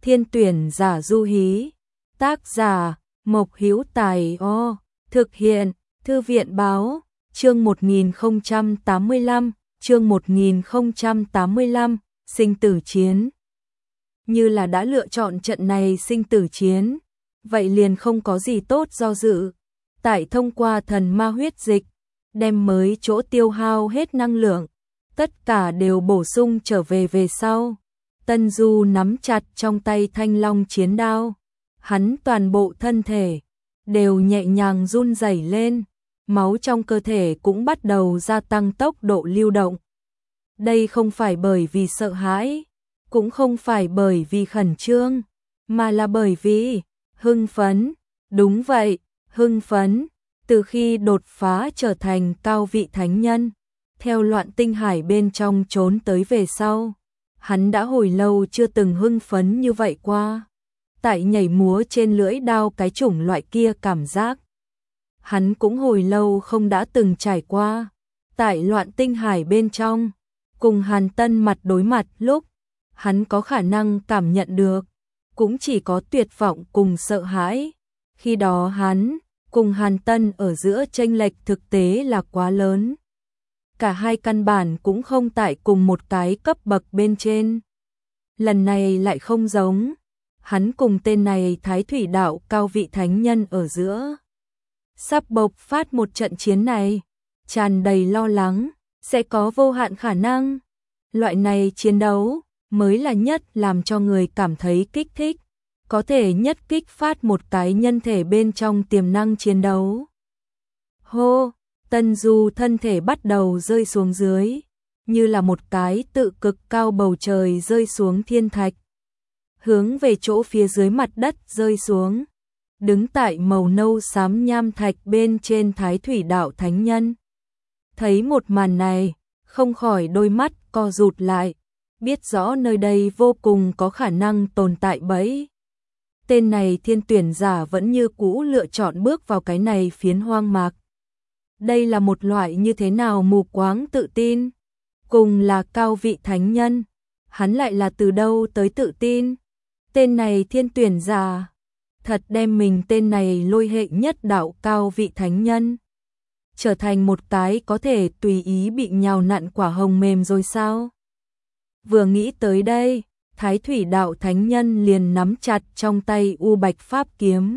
Thiên tuyển giả Du Hí. Tác giả Mộc Hữu Tài. Thực hiện Thư viện báo. Chương 1085, chương 1085, sinh tử chiến. Như là đã lựa chọn trận này sinh tử chiến, vậy liền không có gì tốt do dự. Tại thông qua thần ma huyết dịch, đem mới chỗ tiêu hao hết năng lượng, tất cả đều bổ sung trở về sau. Tân Du nắm chặt trong tay thanh long chiến đao, hắn toàn bộ thân thể đều nhẹ nhàng run rẩy lên, máu trong cơ thể cũng bắt đầu gia tăng tốc độ lưu động. Đây không phải bởi vì sợ hãi, cũng không phải bởi vì khẩn trương, mà là bởi vì hưng phấn. Đúng vậy, hưng phấn. Từ khi đột phá trở thành cao vị thánh nhân, theo Loạn Tinh Hải bên trong trốn tới về sau, hắn đã hồi lâu chưa từng hưng phấn như vậy qua. Tại nhảy múa trên lưỡi đao cái chủng loại kia cảm giác, hắn cũng hồi lâu không đã từng trải qua. Tại Loạn Tinh Hải bên trong, cùng Hàn Tân mặt đối mặt lúc, hắn có khả năng cảm nhận được, cũng chỉ có tuyệt vọng cùng sợ hãi. Khi đó hắn cùng Hàn Tân ở giữa chênh lệch thực tế là quá lớn. Cả hai căn bản cũng không tại cùng một cái cấp bậc bên trên. Lần này lại không giống, hắn cùng tên này Thái Thủy Đạo cao vị thánh nhân ở giữa sắp bộc phát một trận chiến này, tràn đầy lo lắng, sẽ có vô hạn khả năng. Loại này chiến đấu mới là nhất làm cho người cảm thấy kích thích, có thể nhất kích phát một cái nhân thể bên trong tiềm năng chiến đấu. Hô, Tân Du thân thể bắt đầu rơi xuống dưới, như là một cái tự cực cao bầu trời rơi xuống thiên thạch, hướng về chỗ phía dưới mặt đất rơi xuống. Đứng tại màu nâu xám nham thạch bên trên Thái Thủy Đạo thánh nhân thấy một màn này, không khỏi đôi mắt co rụt lại, biết rõ nơi đây vô cùng có khả năng tồn tại bẫy. Tên này thiên tuyển giả vẫn như cũ lựa chọn bước vào cái này phiến hoang mạc. Đây là một loại như thế nào mù quáng tự tin, cùng là cao vị thánh nhân, hắn lại là từ đâu tới tự tin. Tên này thiên tuyển giả thật đem mình tên này lôi hệ nhất đạo cao vị thánh nhân trở thành một cái có thể tùy ý bị nhào nặn quả hồng mềm rồi sao? Vừa nghĩ tới đây, Thái Thủy Đạo thánh nhân liền nắm chặt trong tay U Bạch Pháp kiếm.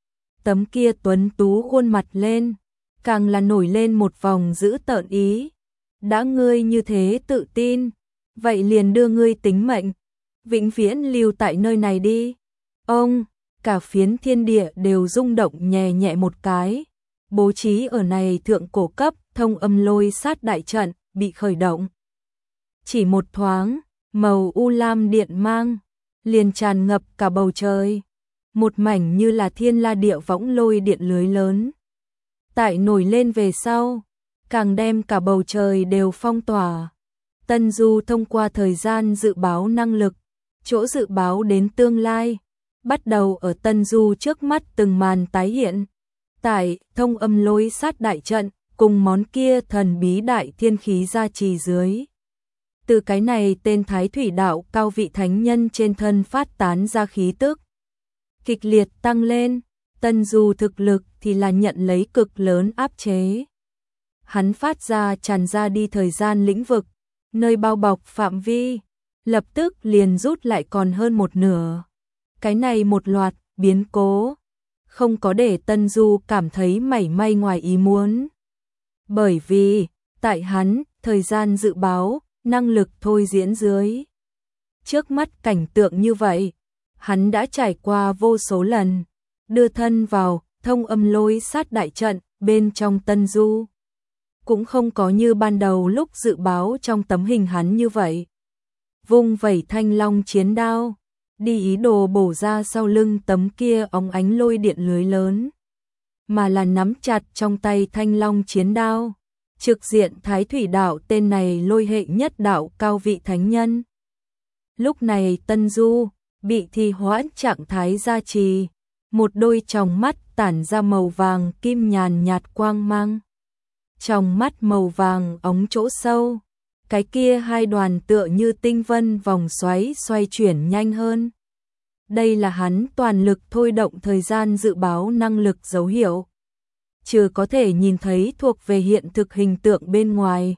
Tấm kia tuấn tú khuôn mặt lên, càng là nổi lên một vòng dữ tợn ý. Đã ngươi như thế tự tin, vậy liền đưa ngươi tính mệnh, vĩnh viễn lưu tại nơi này đi. Ông, cả phiến thiên địa đều rung động nhẹ nhẹ một cái. Bố trí ở này thượng cổ cấp thông âm lôi sát đại trận bị khởi động. Chỉ một thoáng, màu u lam điện mang liền tràn ngập cả bầu trời, một mảnh như là thiên la địa võng lôi điện lưới lớn. Tại nổi lên về sau, càng đem cả bầu trời đều phong tỏa. Tân Du thông qua thời gian dự báo năng lực, chỗ dự báo đến tương lai, bắt đầu ở Tân Du trước mắt từng màn tái hiện. Tại thông âm lôi sát đại trận cùng món kia thần bí đại thiên khí gia trì dưới, từ cái này tên Thái Thủy Đạo cao vị thánh nhân trên thân phát tán ra khí tức kịch liệt tăng lên. Tân Du thực lực thì là nhận lấy cực lớn áp chế. Hắn phát ra tràn ra đi thời gian lĩnh vực, nơi bao bọc phạm vi lập tức liền rút lại còn hơn một nửa. Cái này một loạt biến cố không có để Tân Du cảm thấy mảy may ngoài ý muốn, bởi vì tại hắn thời gian dự báo năng lực thôi diễn dưới, trước mắt cảnh tượng như vậy hắn đã trải qua vô số lần. Đưa thân vào thông âm lôi sát đại trận bên trong Tân Du, cũng không có như ban đầu lúc dự báo trong tấm hình hắn như vậy, vung vẩy thanh long chiến đao đi ý đồ bổ ra sau lưng tấm kia óng ánh lôi điện lưới lớn, mà là nắm chặt trong tay thanh long chiến đao, trực diện Thái Thủy Đạo tên này lôi hệ nhất đạo cao vị thánh nhân. Lúc này Tân Du bị thi hoãn trạng thái gia trì, một đôi tròng mắt tản ra màu vàng kim nhàn nhạt quang mang. Tròng mắt màu vàng óng chỗ sâu, cái kia hai đoàn tựa như tinh vân vòng xoáy xoay chuyển nhanh hơn. đây là hắn toàn lực thôi động thời gian dự báo năng lực dấu hiệu. Trừ có thể nhìn thấy thuộc về hiện thực hình tượng bên ngoài,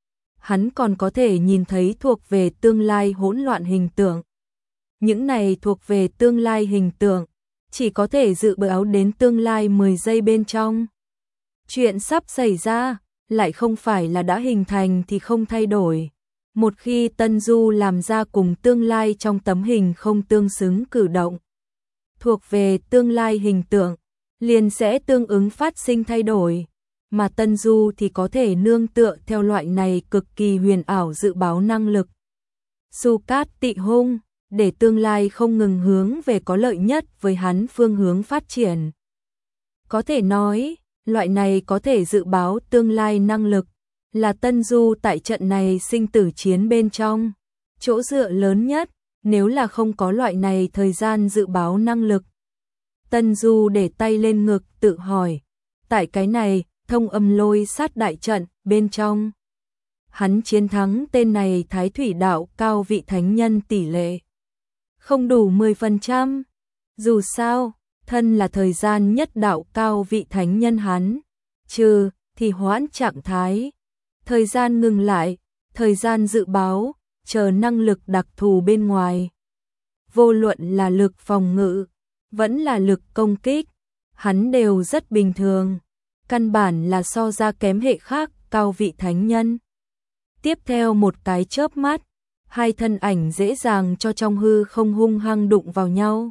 hắn còn có thể nhìn thấy thuộc về tương lai hỗn loạn hình tượng. Những này thuộc về tương lai hình tượng, chỉ có thể dự báo đến tương lai 10 giây bên trong. Chuyện sắp xảy ra, lại không phải là đã hình thành thì không thay đổi. Một khi Tân Du làm ra cùng tương lai trong tấm hình không tương xứng cử động, thuộc về tương lai hình tượng, liền sẽ tương ứng phát sinh thay đổi. Mà Tân Du thì có thể nương tựa theo loại này cực kỳ huyền ảo dự báo năng lực. Su Cát Tị Hung, để tương lai không ngừng hướng về có lợi nhất với hắn phương hướng phát triển. Có thể nói, loại này có thể dự báo tương lai năng lực, là Tân Du tại trận này sinh tử chiến bên trong. Chỗ dựa lớn nhất, nếu là không có loại này thời gian dự báo năng lực. Tân Du để tay lên ngực tự hỏi, tại cái này, thông âm lôi sát đại trận, bên trong. Hắn chiến thắng tên này Thái Thủy Đạo cao vị thánh nhân tỷ lệ không đủ 10%. Dù sao, thân là thời gian nhất đạo cao vị thánh nhân hắn, trừ thì hoãn trạng thái, thời gian ngừng lại, thời gian dự báo, chờ năng lực đặc thù bên ngoài. Vô luận là lực phòng ngự, vẫn là lực công kích, hắn đều rất bình thường, căn bản là so ra kém hệ khác cao vị thánh nhân. Tiếp theo một cái chớp mắt, hai thân ảnh dễ dàng cho trong hư không hung hăng đụng vào nhau.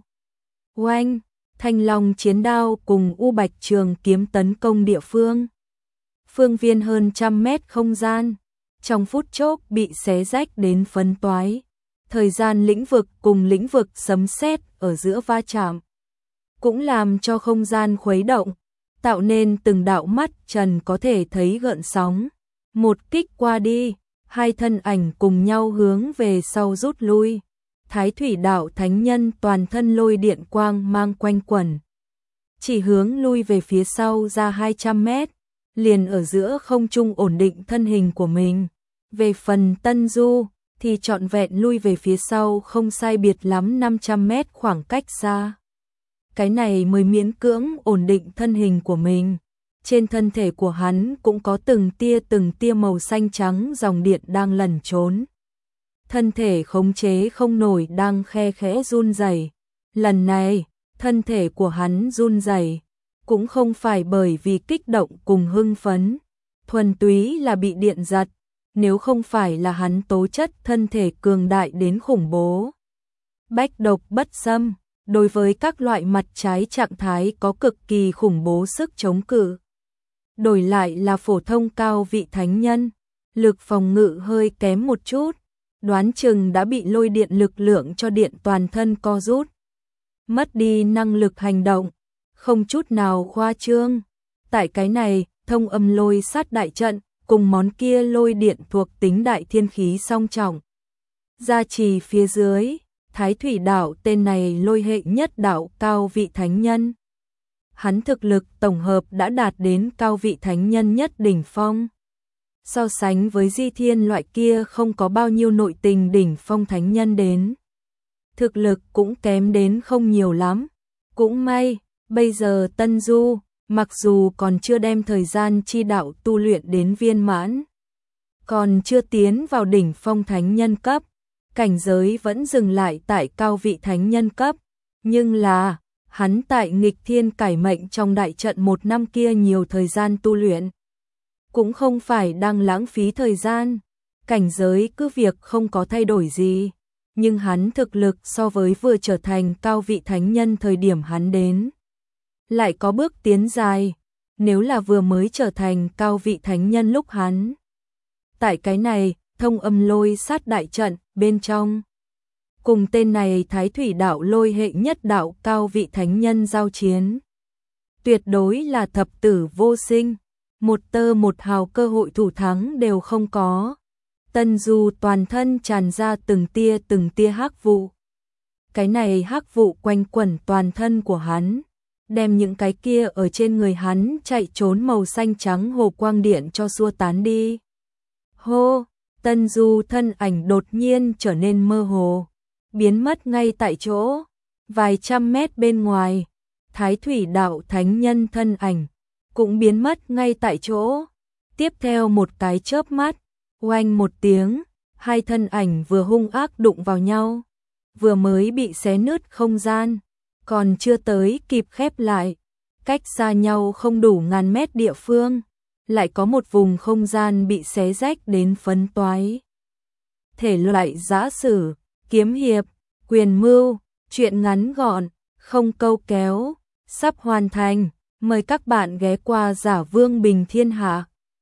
Oanh, Thanh Long chiến đao cùng U Bạch trường kiếm tấn công địa phương. Phương viên hơn 100 mét không gian, trong phút chốc bị xé rách đến phấn toái. Thời gian lĩnh vực cùng lĩnh vực sấm sét ở giữa va chạm, cũng làm cho không gian khuấy động, tạo nên từng đạo mắt trần có thể thấy gợn sóng. Một kích qua đi, hai thân ảnh cùng nhau hướng về sau rút lui. Thái Thủy Đạo thánh nhân toàn thân lôi điện quang mang quanh quẩn, chỉ hướng lui về phía sau ra 200 mét, liền ở giữa không trung ổn định thân hình của mình. Về phần Tân Du, thì trọn vẹn lui về phía sau không sai biệt lắm 500 mét khoảng cách xa. Cái này mới miễn cưỡng ổn định thân hình của mình. Trên thân thể của hắn cũng có từng tia màu xanh trắng dòng điện đang lẩn trốn. Thân thể khống chế không nổi đang khe khẽ run rẩy. Lần này, thân thể của hắn run rẩy cũng không phải bởi vì kích động cùng hưng phấn, thuần túy là bị điện giật, nếu không phải là hắn tố chất thân thể cường đại đến khủng bố. Bách độc bất xâm, đối với các loại mặt trái trạng thái có cực kỳ khủng bố sức chống cự. Đổi lại là phổ thông cao vị thánh nhân, lực phòng ngự hơi kém một chút, đoán chừng đã bị lôi điện lực lượng cho điện toàn thân co rút, mất đi năng lực hành động, không chút nào khoa trương. Tại cái này, thông âm lôi sát đại trận, cùng món kia lôi điện thuộc tính đại thiên khí song trọng. Gia trì phía dưới, Thái Thủy Đạo tên này lôi hệ nhất đạo cao vị thánh nhân. Hắn thực lực tổng hợp đã đạt đến cao vị thánh nhân nhất đỉnh phong. So sánh với Di Thiên loại kia không có bao nhiêu nội tình đỉnh phong thánh nhân đến, thực lực cũng kém đến không nhiều lắm. Cũng may, bây giờ Tân Du, mặc dù còn chưa đem thời gian chi đạo tu luyện đến viên mãn, còn chưa tiến vào đỉnh phong thánh nhân cấp, cảnh giới vẫn dừng lại tại cao vị thánh nhân cấp, nhưng là hắn tại nghịch thiên cải mệnh trong đại trận 1 năm kia nhiều thời gian tu luyện, cũng không phải đang lãng phí thời gian. Cảnh giới cứ việc không có thay đổi gì, nhưng hắn thực lực so với vừa trở thành cao vị thánh nhân thời điểm hắn đến, lại có bước tiến dài. Nếu là vừa mới trở thành cao vị thánh nhân lúc hắn, tại cái này, thông âm lôi sát đại trận, bên trong, cùng tên này Thái Thủy Đạo lôi hệ nhất đạo cao vị thánh nhân giao chiến, tuyệt đối là thập tử vô sinh, một tơ một hào cơ hội thủ thắng đều không có. Tân Du toàn thân tràn ra từng tia hắc vụ. Cái này hắc vụ quanh quẩn toàn thân của hắn, đem những cái kia ở trên người hắn chạy trốn màu xanh trắng hồ quang điện cho xua tán đi. Hô, Tân Du thân ảnh đột nhiên trở nên mơ hồ, biến mất ngay tại chỗ. Vài trăm mét bên ngoài, Thái Thủy Đạo Thánh Nhân thân ảnh cũng biến mất ngay tại chỗ. Tiếp theo một cái chớp mắt, oanh một tiếng, hai thân ảnh vừa hung ác đụng vào nhau, vừa mới bị xé nứt không gian, còn chưa tới kịp khép lại, cách xa nhau không đủ ngàn mét địa phương, lại có một vùng không gian bị xé rách đến phấn toái. Thể loại giã sử, kiếm hiệp, quyền mưu, truyện ngắn gọn, không câu kéo, sắp hoàn thành, mời các bạn ghé qua Giả Vương Bình Thiên Hạ.